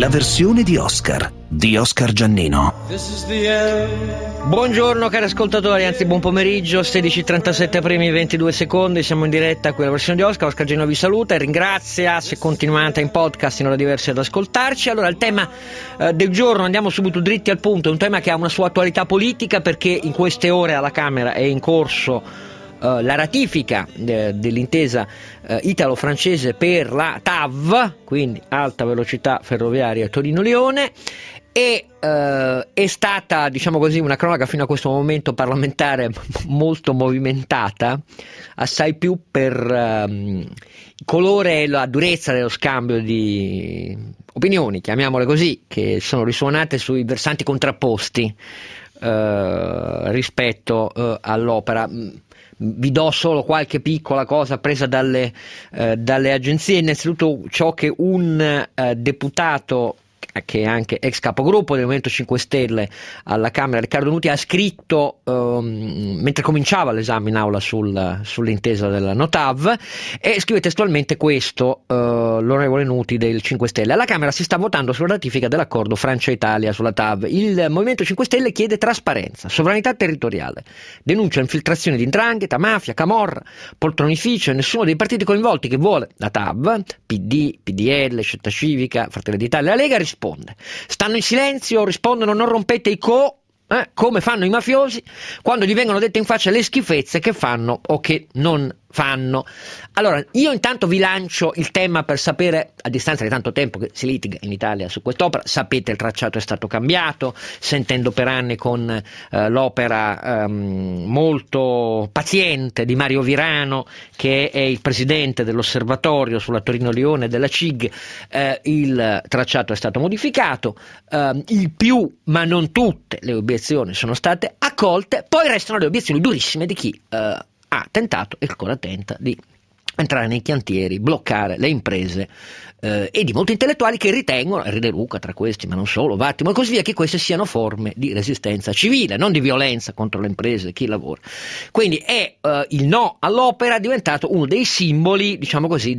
la versione di Oscar Giannino. Buongiorno cari ascoltatori, anzi buon pomeriggio, 16:37 primi 22 secondi, siamo in diretta qui alla versione di Oscar Giannino vi saluta e ringrazia se continuate in podcast in ore diverse ad ascoltarci. Allora il tema del giorno, andiamo subito dritti al punto, è un tema che ha una sua attualità politica perché in queste ore alla Camera è in corso la ratifica dell'intesa italo-francese per la TAV, quindi Alta Velocità Ferroviaria Torino-Lione, e è stata, diciamo così, una cronaca fino a questo momento parlamentare molto movimentata, assai più per il colore e la durezza dello scambio di opinioni, chiamiamole così, che sono risuonate sui versanti contrapposti rispetto all'opera. Vi do solo qualche piccola cosa presa dalle agenzie. Innanzitutto ciò che un deputato che è anche ex capogruppo del Movimento 5 Stelle alla Camera, Riccardo Nuti, ha scritto mentre cominciava l'esame in aula sull'intesa della NOTAV, e scrive testualmente questo l'onorevole Nuti del 5 Stelle: alla Camera si sta votando sulla ratifica dell'accordo Francia-Italia sulla TAV. Il Movimento 5 Stelle chiede trasparenza, sovranità territoriale, denuncia infiltrazioni di 'ndrangheta, mafia, camorra, poltronificio, e nessuno dei partiti coinvolti che vuole la TAV, PD, PDL, Scelta Civica, Fratelli d'Italia e la Lega, risponde. Stanno in silenzio, rispondono non rompete i come fanno i mafiosi quando gli vengono dette in faccia le schifezze che fanno o che non fanno. Allora, io intanto vi lancio il tema per sapere, a distanza di tanto tempo che si litiga in Italia su quest'opera, sapete il tracciato è stato cambiato, sentendo per anni con l'opera molto paziente di Mario Virano, che è il presidente dell'osservatorio sulla Torino-Lione della CIG, il tracciato è stato modificato, il più ma non tutte le obiezioni sono state accolte, poi restano le obiezioni durissime di chi ha tentato e ancora tenta di entrare nei cantieri, bloccare le imprese, e di molti intellettuali che ritengono, Henri De Luca tra questi, ma non solo, Vattimo e così via, che queste siano forme di resistenza civile, non di violenza contro le imprese e chi lavora. Quindi è il no all'opera diventato uno dei simboli, diciamo così,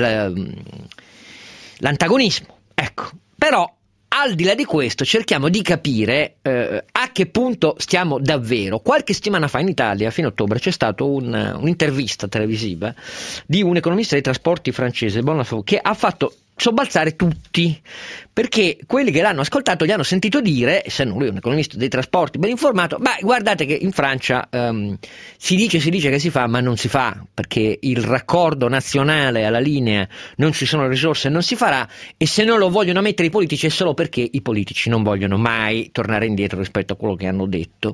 dell'antagonismo. Ecco, però al di là di questo cerchiamo di capire a che punto stiamo davvero. Qualche settimana fa in Italia, a fine ottobre, c'è stata un'intervista televisiva di un economista dei trasporti francese, Bonafont, che ha fatto sobbalzare tutti, perché quelli che l'hanno ascoltato gli hanno sentito dire, essendo lui un economista dei trasporti ben informato, ma guardate che in Francia si dice che si fa, ma non si fa, perché il raccordo nazionale alla linea non ci sono risorse, non si farà, e se non lo vogliono mettere i politici è solo perché i politici non vogliono mai tornare indietro rispetto a quello che hanno detto.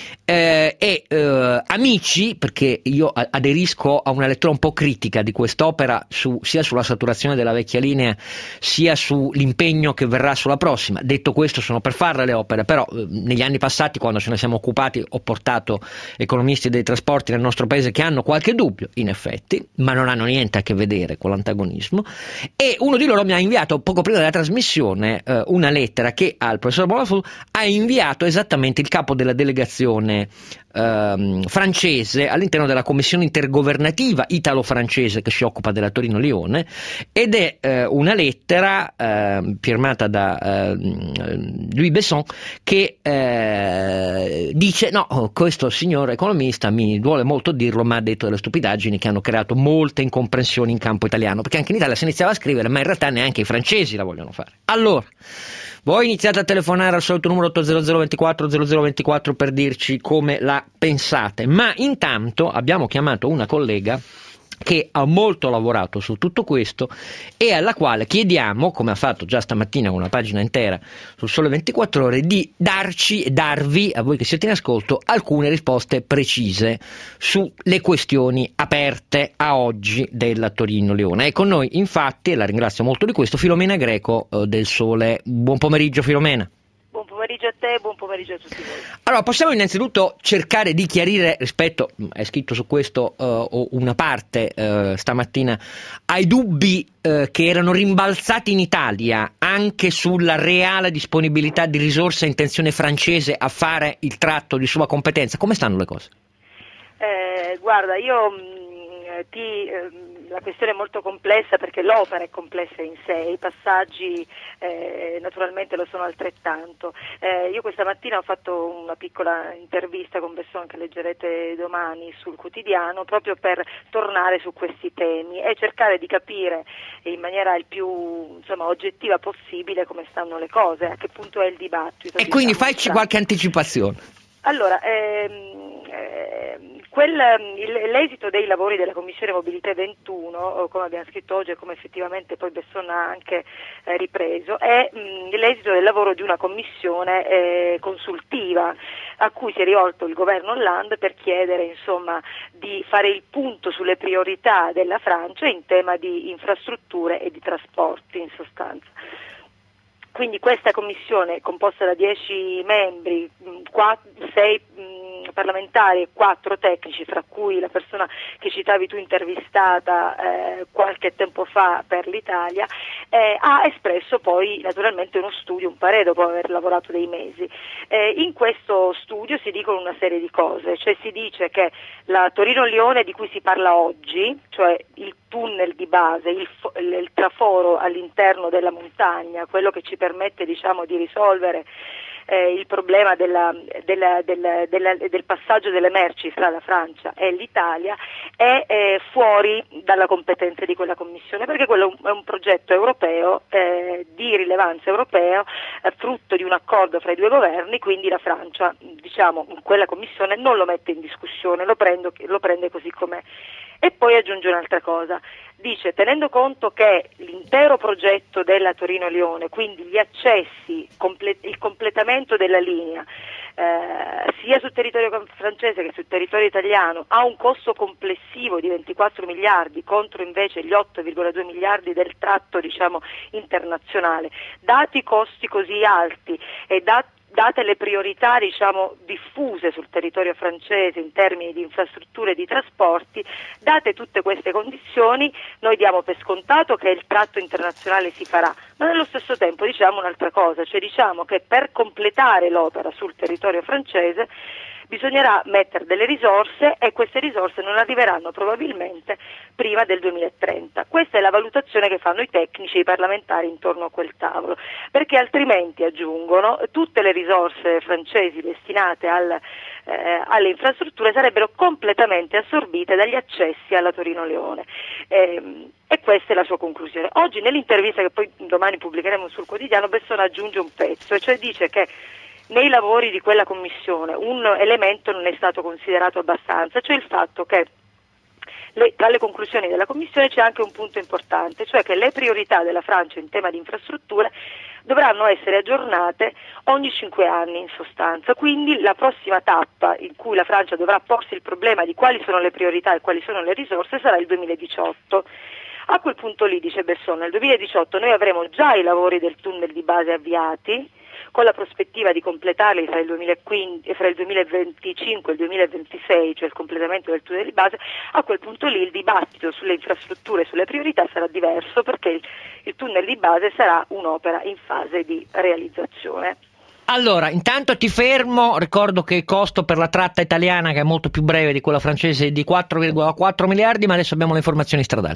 Amici, perché io aderisco a una lettura un po' critica di quest'opera sia sulla saturazione della vecchia linea sia sull'impegno che verrà sulla prossima. Detto questo, sono per farle le opere, però negli anni passati, quando ce ne siamo occupati, ho portato economisti dei trasporti nel nostro paese che hanno qualche dubbio, in effetti, ma non hanno niente a che vedere con l'antagonismo, e uno di loro mi ha inviato poco prima della trasmissione una lettera che al professor Bonafont ha inviato esattamente il capo della delegazione francese all'interno della commissione intergovernativa italo-francese che si occupa della Torino-Lione, ed è una lettera firmata da Louis Besson che dice: no, questo signor economista, mi duole molto dirlo, ma ha detto delle stupidaggini che hanno creato molte incomprensioni in campo italiano, perché anche in Italia si iniziava a scrivere, ma in realtà neanche i francesi la vogliono fare. Allora, voi iniziate a telefonare al solito numero 800 24 0024 per dirci come la pensate, ma intanto abbiamo chiamato una collega che ha molto lavorato su tutto questo e alla quale chiediamo, come ha fatto già stamattina con una pagina intera sul Sole 24 Ore, di darvi, a voi che siete in ascolto, alcune risposte precise sulle questioni aperte a oggi della Torino-Lione. È con noi infatti, e la ringrazio molto di questo, Filomena Greco del Sole. Buon pomeriggio Filomena. Buon pomeriggio a te e buon pomeriggio a tutti voi. Allora, possiamo innanzitutto cercare di chiarire rispetto, hai scritto su questo una parte stamattina, ai dubbi che erano rimbalzati in Italia anche sulla reale disponibilità di risorse e intenzione francese a fare il tratto di sua competenza. Come stanno le cose? Guarda, io la questione è molto complessa perché l'opera è complessa in sé, i passaggi naturalmente lo sono altrettanto. Io questa mattina ho fatto una piccola intervista con Besson che leggerete domani sul quotidiano proprio per tornare su questi temi e cercare di capire in maniera il più oggettiva possibile come stanno le cose, a che punto è il dibattito. E quindi facci qualche anticipazione. Allora, l'esito dei lavori della Commissione Mobilità 21, come abbiamo scritto oggi e come effettivamente poi Besson ha anche ripreso, è l'esito del lavoro di una commissione consultiva a cui si è rivolto il governo Hollande per chiedere di fare il punto sulle priorità della Francia in tema di infrastrutture e di trasporti in sostanza. Quindi questa commissione, composta da 10 membri, 6 parlamentari e 4 tecnici, fra cui la persona che citavi tu intervistata qualche tempo fa per l'Italia, ha espresso poi naturalmente uno studio, un parere dopo aver lavorato dei mesi. In questo studio si dicono una serie di cose, cioè si dice che la Torino-Lione di cui si parla oggi, cioè il tunnel di base, il traforo all'interno della montagna, quello che ci permette di risolvere il problema del passaggio delle merci fra la Francia e l'Italia, è fuori dalla competenza di quella commissione, perché quello è un progetto europeo di rilevanza europea, frutto di un accordo fra i due governi, quindi la Francia quella commissione non lo mette in discussione, lo prende così com'è. E poi aggiunge un'altra cosa, dice: tenendo conto che l'intero progetto della Torino-Lione, quindi gli accessi, il completamento della linea, sia sul territorio francese che sul territorio italiano, ha un costo complessivo di 24 miliardi contro invece gli 8,2 miliardi del tratto internazionale, dati i costi così alti e date le priorità diffuse sul territorio francese in termini di infrastrutture e di trasporti, date tutte queste condizioni, noi diamo per scontato che il tratto internazionale si farà, ma nello stesso tempo diciamo un'altra cosa, cioè diciamo che per completare l'opera sul territorio francese bisognerà mettere delle risorse e queste risorse non arriveranno probabilmente prima del 2030. Questa è la valutazione che fanno i tecnici e i parlamentari intorno a quel tavolo, perché altrimenti, aggiungono, tutte le risorse francesi destinate alle infrastrutture sarebbero completamente assorbite dagli accessi alla Torino-Lione. E questa è la sua conclusione. Oggi nell'intervista che poi domani pubblicheremo sul quotidiano, Besson aggiunge un pezzo, e cioè dice che nei lavori di quella commissione un elemento non è stato considerato abbastanza, cioè il fatto che tra le conclusioni della commissione c'è anche un punto importante, cioè che le priorità della Francia in tema di infrastrutture dovranno essere aggiornate ogni 5 anni in sostanza, quindi la prossima tappa in cui la Francia dovrà porsi il problema di quali sono le priorità e quali sono le risorse sarà il 2018. A quel punto lì, dice Besson, nel 2018 noi avremo già i lavori del tunnel di base avviati, con la prospettiva di completarli fra il 2025 e il 2026, cioè il completamento del tunnel di base. A quel punto lì il dibattito sulle infrastrutture e sulle priorità sarà diverso, perché il tunnel di base sarà un'opera in fase di realizzazione. Allora, intanto ti fermo, ricordo che il costo per la tratta italiana, che è molto più breve di quella francese, è di 4,4 miliardi, ma adesso abbiamo le informazioni stradali.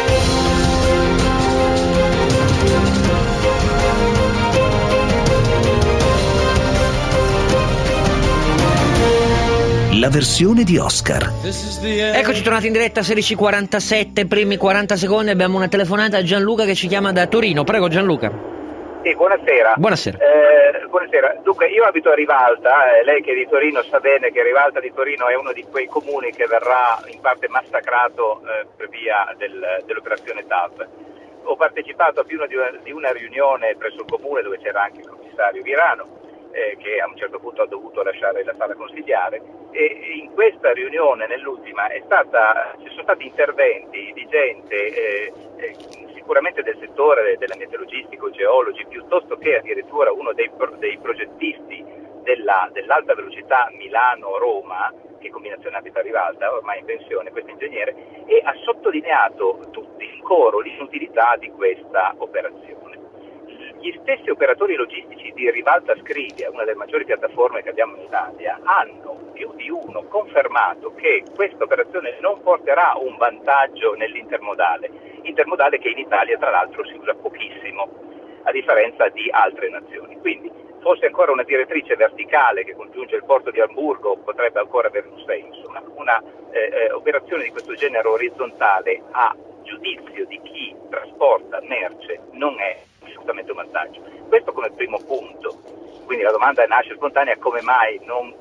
La versione di Oscar. Eccoci tornati in diretta, 16:47, primi 40 secondi, abbiamo una telefonata a Gianluca che ci chiama da Torino. Prego Gianluca. Sì, buonasera. Buonasera. Buonasera. Dunque, io abito a Rivalta, lei che è di Torino sa bene che Rivalta di Torino è uno di quei comuni che verrà in parte massacrato per via dell'operazione TAV. Ho partecipato a più di una riunione presso il comune dove c'era anche il commissario Virano, che a un certo punto ha dovuto lasciare la sala consigliare, e in questa riunione, nell'ultima, ci sono stati interventi di gente sicuramente del settore dell'ambiente logistico, geologi, piuttosto che addirittura uno dei progettisti dell'alta velocità Milano-Roma, che è combinazione Abita-Rivalta, ormai in pensione, questo ingegnere, e ha sottolineato tutti in coro l'inutilità di questa operazione. gli stessi operatori logistici di Rivalta Scrivia, una delle maggiori piattaforme che abbiamo in Italia, hanno più di uno confermato che questa operazione non porterà un vantaggio nell'intermodale che in Italia tra l'altro si usa pochissimo, a differenza di altre nazioni. Quindi fosse ancora una direttrice verticale che congiunge il porto di Amburgo potrebbe ancora avere un senso, ma una operazione di questo genere orizzontale a giudizio di chi trasporta merce non è assolutamente un vantaggio. Questo come primo punto. Quindi la domanda nasce spontanea: come mai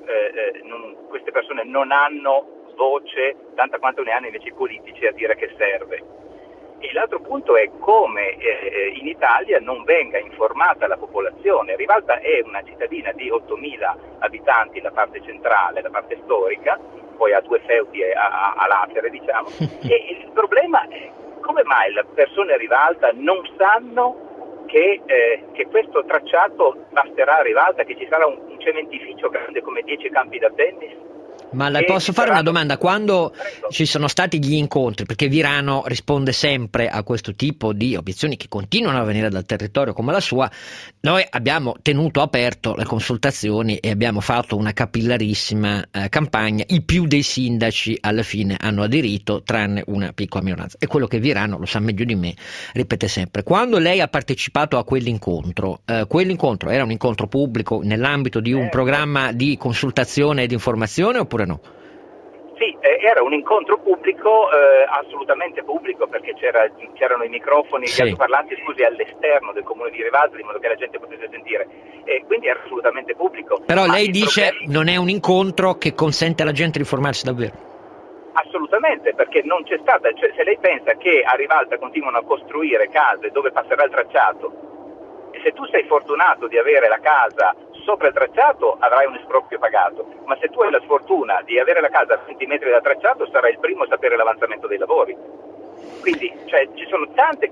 queste persone non hanno voce, tanta quanto ne hanno invece i politici, a dire che serve? E l'altro punto è come in Italia non venga informata la popolazione. Rivalta è una cittadina di 8.000 abitanti, la parte centrale, la parte storica, poi ha 2 feudi a latere, diciamo, e il problema è come mai le persone a Rivalta non sanno che questo tracciato basterà a Rivalta, che ci sarà un cementificio grande come 10 campi da tennis. Ma le posso fare una domanda? Quando ci sono stati gli incontri, perché Virano risponde sempre a questo tipo di obiezioni che continuano a venire dal territorio come la sua, noi abbiamo tenuto aperto le consultazioni e abbiamo fatto una capillarissima campagna. I più dei sindaci alla fine hanno aderito, tranne una piccola minoranza. E quello che Virano, lo sa meglio di me, ripete sempre. Quando lei ha partecipato a quell'incontro era un incontro pubblico nell'ambito di un programma di consultazione e di informazione oppure no? Sì, era un incontro pubblico, assolutamente pubblico, perché c'erano i microfoni, gli altoparlanti, all'esterno del comune di Rivalta, in modo che la gente potesse sentire, e quindi era assolutamente pubblico. Però lei dice non è un incontro che consente alla gente di informarsi davvero? Assolutamente, perché non c'è stata, cioè, se lei pensa che a Rivalta continuano a costruire case dove passerà il tracciato, e se tu sei fortunato di avere la casa sopra il tracciato avrai un esproprio pagato, ma se tu hai la sfortuna di avere la casa a 20 metri dal tracciato sarai il primo a sapere l'avanzamento dei lavori. Quindi ci sono tante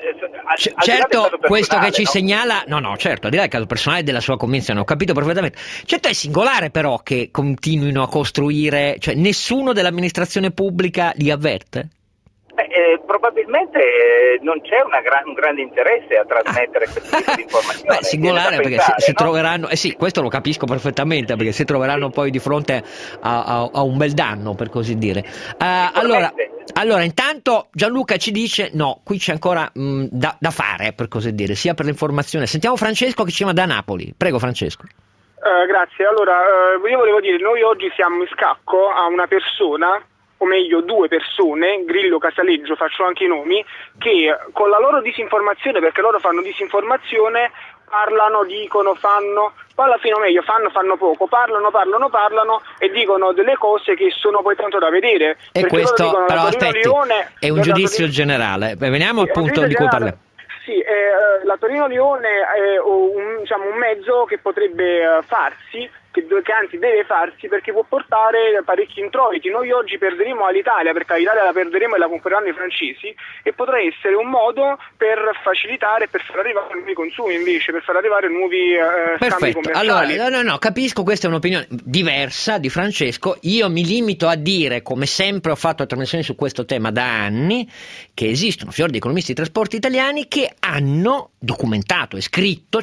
certo, questo che ci segnala certo, al di là del caso personale della sua convinzione, ho capito perfettamente. Certo, è singolare però che continuino a costruire, cioè nessuno dell'amministrazione pubblica li avverte? Probabilmente non c'è un grande interesse a trasmettere questo tipo di informazioni. Beh, singolare perché si troveranno, questo lo capisco perfettamente, perché si troveranno poi di fronte a un bel danno, per così dire. Allora, intanto Gianluca ci dice no, qui c'è ancora da fare, per così dire, sia per l'informazione. Sentiamo Francesco che ci chiama da Napoli. Prego Francesco. Grazie. Allora, io volevo dire, noi oggi siamo in scacco a una persona, o meglio 2 persone, Grillo, Casaleggio, faccio anche i nomi, che con la loro disinformazione, perché loro fanno disinformazione, parlano, dicono, fanno, poi alla fine o meglio fanno poco, parlano e dicono delle cose che sono poi tanto da vedere. E questo dicono, però aspetti, è un giudizio generale. Beh, veniamo al punto di cui parliamo. Sì, la Torino-Lione è un mezzo che potrebbe farsi, che anzi deve farsi, perché può portare parecchi introiti. Noi oggi perderemo all'Italia, perché l'Italia la perderemo e la compreranno i francesi, e potrà essere un modo per facilitare e per far arrivare nuovi consumi, invece, per far arrivare nuovi scambi commerciali. Allora, no, capisco, questa è un'opinione diversa di Francesco. Io mi limito a dire, come sempre ho fatto trasmissioni su questo tema da anni, che esistono fior di economisti di trasporti italiani che hanno documentato e scritto,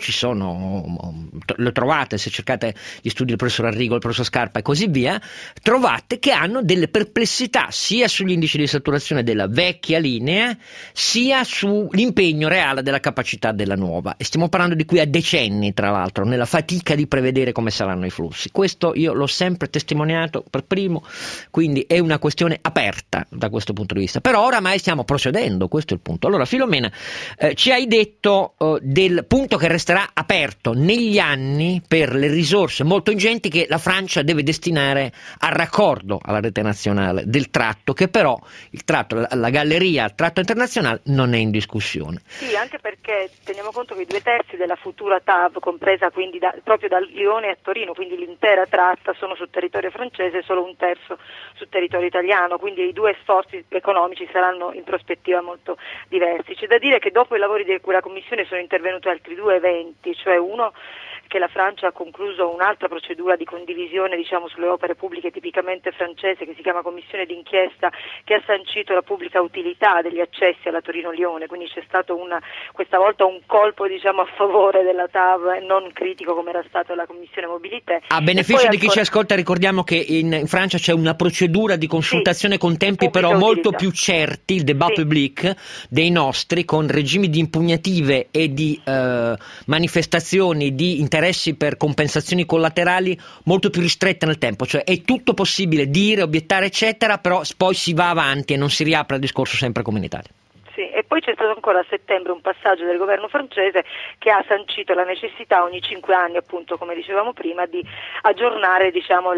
lo trovate se cercate gli studi del professor Arrigo, del professor Scarpa e così via, trovate che hanno delle perplessità sia sugli indici di saturazione della vecchia linea sia sull'impegno reale della capacità della nuova, e stiamo parlando di qui a decenni, tra l'altro, nella fatica di prevedere come saranno i flussi. Questo io l'ho sempre testimoniato per primo, quindi è una questione aperta da questo punto di vista, però oramai stiamo procedendo, questo è il punto. Allora Filomena, ci hai detto del punto che resterà aperto negli anni per le risorse molto ingenti che la Francia deve destinare al raccordo alla rete nazionale del tratto, che però il tratto, la galleria, il tratto internazionale non è in discussione. Sì, anche perché teniamo conto che i 2/3 della futura TAV, compresa quindi proprio da Lione a Torino, quindi l'intera tratta, sono sul territorio francese e solo 1/3 sul territorio italiano, quindi i 2 sforzi economici saranno in prospettiva molto diversi. C'è da dire che dopo i lavori di quella commissione sono intervenuti altri 2 eventi, cioè uno che la Francia ha concluso un'altra procedura di condivisione, diciamo, sulle opere pubbliche tipicamente francese, che si chiama commissione d'inchiesta, che ha sancito la pubblica utilità degli accessi alla Torino-Lione, quindi c'è stato questa volta un colpo, diciamo, a favore della TAV, non critico come era stata la commissione mobilità. A beneficio di chi ci ascolta, ricordiamo che in Francia c'è una procedura di consultazione con tempi però molto più certi, il débat public, dei nostri, con regimi di impugnative e di manifestazioni di interessi per compensazioni collaterali molto più ristrette nel tempo, cioè è tutto possibile dire, obiettare eccetera, però poi si va avanti e non si riapre il discorso sempre come in Italia. Sì, e poi c'è stato ancora a settembre un passaggio del governo francese che ha sancito la necessità ogni 5 anni, appunto come dicevamo prima, di aggiornare, diciamo,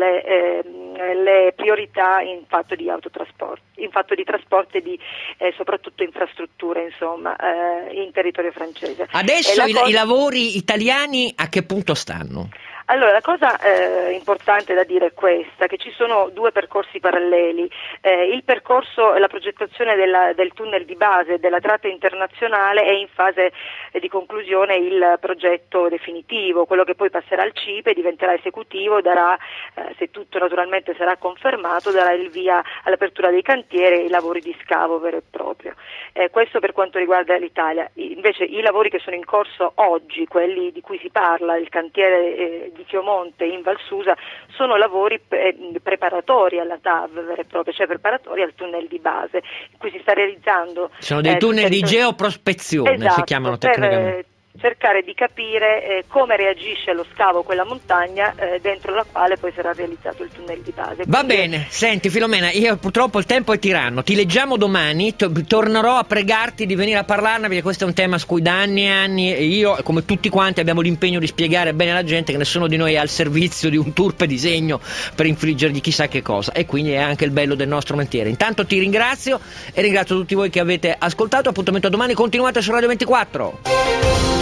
le priorità in fatto di trasporti e di soprattutto infrastrutture, insomma, in territorio francese. Adesso i lavori italiani a che punto stanno? Allora, la cosa importante da dire è questa, che ci sono due percorsi paralleli. Il percorso, la progettazione del tunnel di base della tratta internazionale è in fase di conclusione il progetto definitivo, quello che poi passerà al CIPE, diventerà esecutivo, darà, se tutto naturalmente sarà confermato, darà il via all'apertura dei cantieri e ai lavori di scavo vero e proprio. Questo per quanto riguarda l'Italia. Invece i lavori che sono in corso oggi, quelli di cui si parla, il cantiere di Chiomonte in Val Susa, sono lavori preparatori alla TAV vera e propria, cioè preparatori al tunnel di base, in cui si sta realizzando. Sono dei tunnel di geoprospezione, esatto, si chiamano tecnicamente. Cercare di capire come reagisce allo scavo quella montagna dentro la quale poi sarà realizzato il tunnel di base. Va bene, senti Filomena, io purtroppo il tempo è tiranno, ti leggiamo domani, tornerò a pregarti di venire a parlarne, perché questo è un tema su cui da anni e anni io, come tutti quanti, abbiamo l'impegno di spiegare bene alla gente che nessuno di noi è al servizio di un turpe disegno per infliggergli chissà che cosa, e quindi è anche il bello del nostro mestiere. Intanto ti ringrazio e ringrazio tutti voi che avete ascoltato, appuntamento a domani, continuate su Radio 24.